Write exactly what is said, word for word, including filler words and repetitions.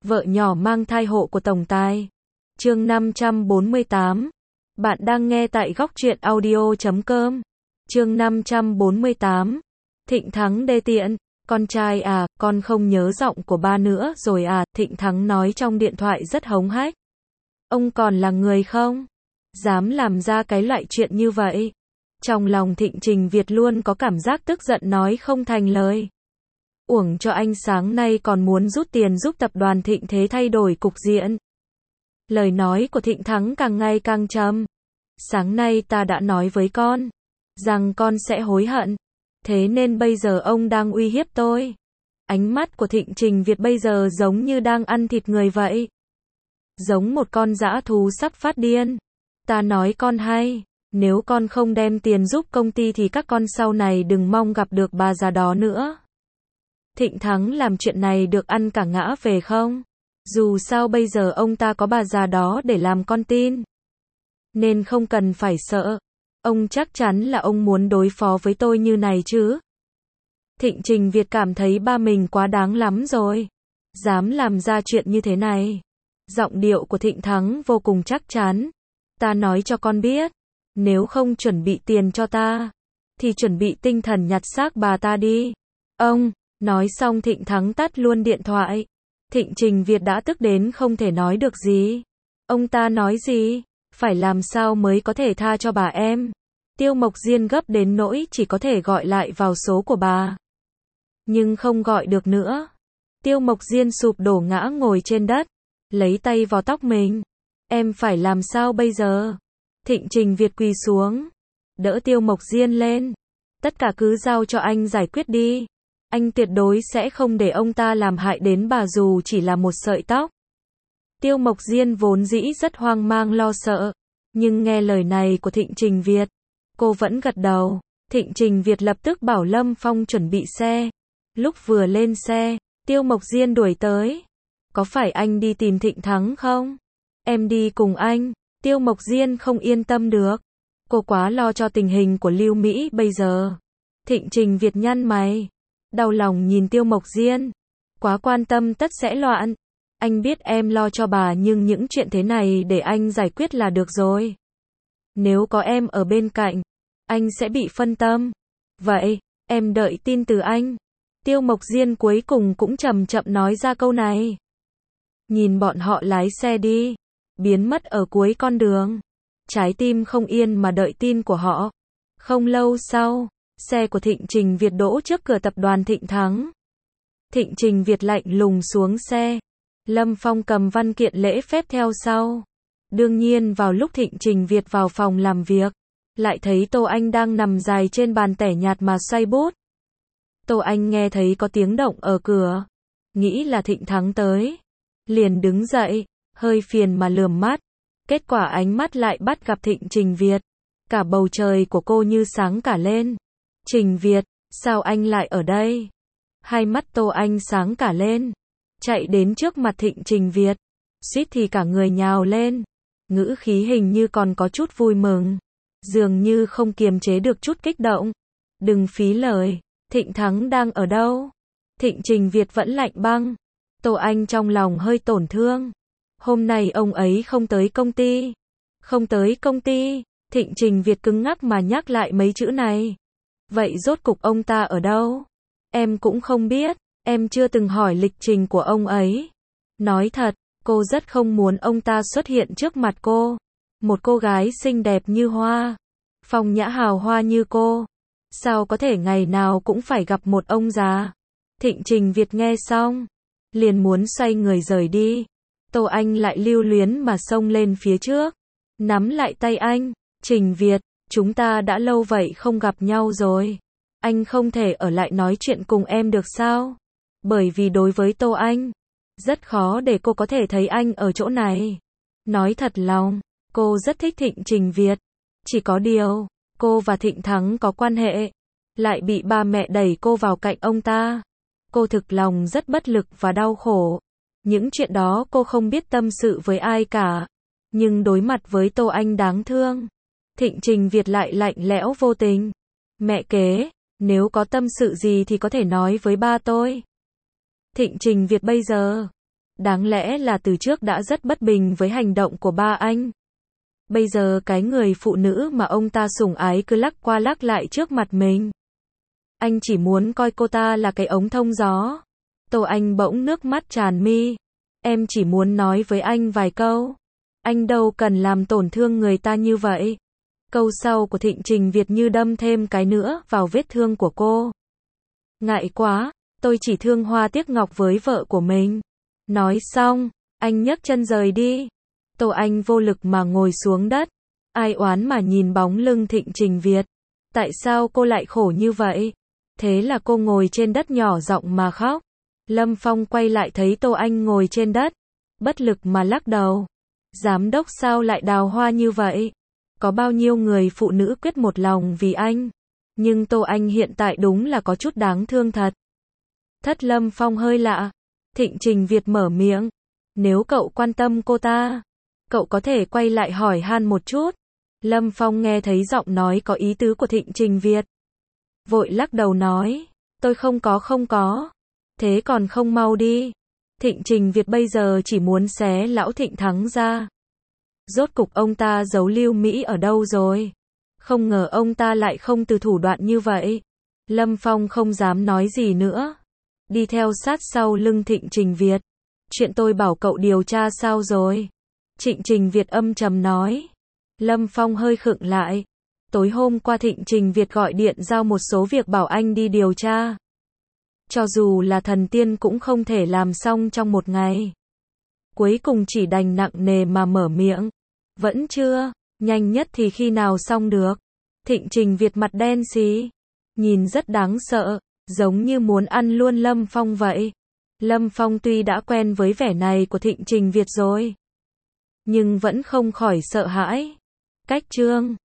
Vợ nhỏ mang thai hộ của tổng tài. Chương năm trăm bốn mươi tám. Bạn đang nghe tại góc truyện audio chấm com. Chương năm trăm bốn mươi tám. Thịnh Thắng đê tiện. Con trai à, con không nhớ giọng của ba nữa rồi à, Thịnh Thắng nói trong điện thoại rất hống hách. Ông còn là người không? Dám làm ra cái loại chuyện như vậy. Trong lòng Thịnh Trình Việt luôn có cảm giác tức giận nói không thành lời. Uổng cho anh sáng nay còn muốn rút tiền giúp tập đoàn Thịnh Thế thay đổi cục diện. Lời nói của Thịnh Thắng càng ngày càng trầm. Sáng nay ta đã nói với con rằng con sẽ hối hận. Thế nên bây giờ ông đang uy hiếp tôi. Ánh mắt của Thịnh Trình Việt bây giờ giống như đang ăn thịt người vậy. Giống một con dã thú sắp phát điên. Ta nói con hay, nếu con không đem tiền giúp công ty thì các con sau này đừng mong gặp được bà già đó nữa. Thịnh Thắng làm chuyện này được ăn cả ngã về không? Dù sao bây giờ ông ta có bà già đó để làm con tin. Nên không cần phải sợ. Ông chắc chắn là ông muốn đối phó với tôi như này chứ. Thịnh Trình Việt cảm thấy ba mình quá đáng lắm rồi. Dám làm ra chuyện như thế này. Giọng điệu của Thịnh Thắng vô cùng chắc chắn. Ta nói cho con biết. Nếu không chuẩn bị tiền cho ta, thì chuẩn bị tinh thần nhặt xác bà ta đi. Ông, nói xong Thịnh Thắng tắt luôn điện thoại. Thịnh Trình Việt đã tức đến không thể nói được gì. Ông ta nói gì? Phải làm sao mới có thể tha cho bà em? Tiêu Mộc Diên gấp đến nỗi chỉ có thể gọi lại vào số của bà. Nhưng không gọi được nữa. Tiêu Mộc Diên sụp đổ ngã ngồi trên đất, lấy tay vào tóc mình. Em phải làm sao bây giờ? Thịnh Trình Việt quỳ xuống, đỡ Tiêu Mộc Diên lên. Tất cả cứ giao cho anh giải quyết đi. Anh tuyệt đối sẽ không để ông ta làm hại đến bà dù chỉ là một sợi tóc. Tiêu Mộc Diên vốn dĩ rất hoang mang lo sợ, nhưng nghe lời này của Thịnh Trình Việt, cô vẫn gật đầu. Thịnh Trình Việt lập tức bảo Lâm Phong chuẩn bị xe. Lúc vừa lên xe, Tiêu Mộc Diên đuổi tới. Có phải anh đi tìm Thịnh Thắng không? Em đi cùng anh. Tiêu Mộc Diên không yên tâm được. Cô quá lo cho tình hình của Lưu Mỹ bây giờ. Thịnh Trình Việt nhăn mày, đau lòng nhìn Tiêu Mộc Diên. Quá quan tâm tất sẽ loạn. Anh biết em lo cho bà nhưng những chuyện thế này để anh giải quyết là được rồi. Nếu có em ở bên cạnh, anh sẽ bị phân tâm. Vậy, em đợi tin từ anh. Tiêu Mộc Diên cuối cùng cũng chậm chậm nói ra câu này. Nhìn bọn họ lái xe đi, biến mất ở cuối con đường. Trái tim không yên mà đợi tin của họ. Không lâu sau, xe của Thịnh Trình Việt đỗ trước cửa tập đoàn Thịnh Thắng. Thịnh Trình Việt lạnh lùng xuống xe. Lâm Phong cầm văn kiện lễ phép theo sau. Đương nhiên vào lúc Thịnh Trình Việt vào phòng làm việc, lại thấy Tô Anh đang nằm dài trên bàn tẻ nhạt mà xoay bút. Tô Anh nghe thấy có tiếng động ở cửa, nghĩ là Thịnh Thắng tới, liền đứng dậy, hơi phiền mà lườm mắt. Kết quả ánh mắt lại bắt gặp Thịnh Trình Việt. Cả bầu trời của cô như sáng cả lên. Trình Việt, sao anh lại ở đây? Hai mắt Tô Anh sáng cả lên, chạy đến trước mặt Thịnh Trình Việt, suýt thì cả người nhào lên. Ngữ khí hình như còn có chút vui mừng, dường như không kiềm chế được chút kích động. Đừng phí lời, Thịnh Thắng đang ở đâu? Thịnh Trình Việt vẫn lạnh băng. Tô Anh trong lòng hơi tổn thương. Hôm nay ông ấy không tới công ty. Không tới công ty. Thịnh Trình Việt cứng ngắc mà nhắc lại mấy chữ này. Vậy rốt cục ông ta ở đâu? Em cũng không biết. Em chưa từng hỏi lịch trình của ông ấy. Nói thật, cô rất không muốn ông ta xuất hiện trước mặt cô. Một cô gái xinh đẹp như hoa, phong nhã hào hoa như cô, sao có thể ngày nào cũng phải gặp một ông già? Thịnh Trình Việt nghe xong, liền muốn xoay người rời đi. Tô Anh lại lưu luyến mà xông lên phía trước, nắm lại tay anh. Trình Việt, chúng ta đã lâu vậy không gặp nhau rồi. Anh không thể ở lại nói chuyện cùng em được sao? Bởi vì đối với Tô Anh, rất khó để cô có thể thấy anh ở chỗ này. Nói thật lòng, cô rất thích Thịnh Trình Việt. Chỉ có điều, cô và Thịnh Thắng có quan hệ, lại bị ba mẹ đẩy cô vào cạnh ông ta. Cô thực lòng rất bất lực và đau khổ. Những chuyện đó cô không biết tâm sự với ai cả. Nhưng đối mặt với Tô Anh đáng thương, Thịnh Trình Việt lại lạnh lẽo vô tình. Mẹ kế, nếu có tâm sự gì thì có thể nói với ba tôi. Thịnh Trình Việt bây giờ Đáng lẽ là từ trước đã rất bất bình với hành động của ba anh. Bây giờ cái người phụ nữ mà ông ta sủng ái cứ lắc qua lắc lại trước mặt mình. Anh chỉ muốn coi cô ta là cái ống thông gió. Tô Anh bỗng nước mắt tràn mi. Em chỉ muốn nói với anh vài câu. Anh đâu cần làm tổn thương người ta như vậy. Câu sau của Thịnh Trình Việt như đâm thêm cái nữa vào vết thương của cô. Ngại quá, tôi chỉ thương hoa tiếc ngọc với vợ của mình. Nói xong, anh nhấc chân rời đi. Tô Anh vô lực mà ngồi xuống đất. Ai oán mà nhìn bóng lưng Thịnh Trình Việt. Tại sao cô lại khổ như vậy? Thế là cô ngồi trên đất nhỏ giọng mà khóc. Lâm Phong quay lại thấy Tô Anh ngồi trên đất. Bất lực mà lắc đầu. Giám đốc sao lại đào hoa như vậy? Có bao nhiêu người phụ nữ quyết một lòng vì anh? Nhưng Tô Anh hiện tại đúng là có chút đáng thương thật. Thất Lâm Phong hơi lạ. Thịnh Trình Việt mở miệng. Nếu cậu quan tâm cô ta, cậu có thể quay lại hỏi han một chút. Lâm Phong nghe thấy giọng nói có ý tứ của Thịnh Trình Việt. Vội lắc đầu nói. Tôi không có không có. Thế còn không mau đi. Thịnh Trình Việt bây giờ chỉ muốn xé lão Thịnh Thắng ra. Rốt cục ông ta giấu Lưu Mỹ ở đâu rồi? Không ngờ ông ta lại không từ thủ đoạn như vậy. Lâm Phong không dám nói gì nữa. Đi theo sát sau lưng Thịnh Trình Việt. Chuyện tôi bảo cậu điều tra sao rồi? Thịnh Trình Việt âm trầm nói. Lâm Phong hơi khựng lại. Tối hôm qua Thịnh Trình Việt gọi điện giao một số việc bảo anh đi điều tra. Cho dù là thần tiên cũng không thể làm xong trong một ngày. Cuối cùng chỉ đành nặng nề mà mở miệng. Vẫn chưa, nhanh nhất thì khi nào xong được? Thịnh Trình Việt mặt đen xí. Nhìn rất đáng sợ, giống như muốn ăn luôn Lâm Phong vậy. Lâm Phong tuy đã quen với vẻ này của Thịnh Trình Việt rồi, nhưng vẫn không khỏi sợ hãi. Cách chương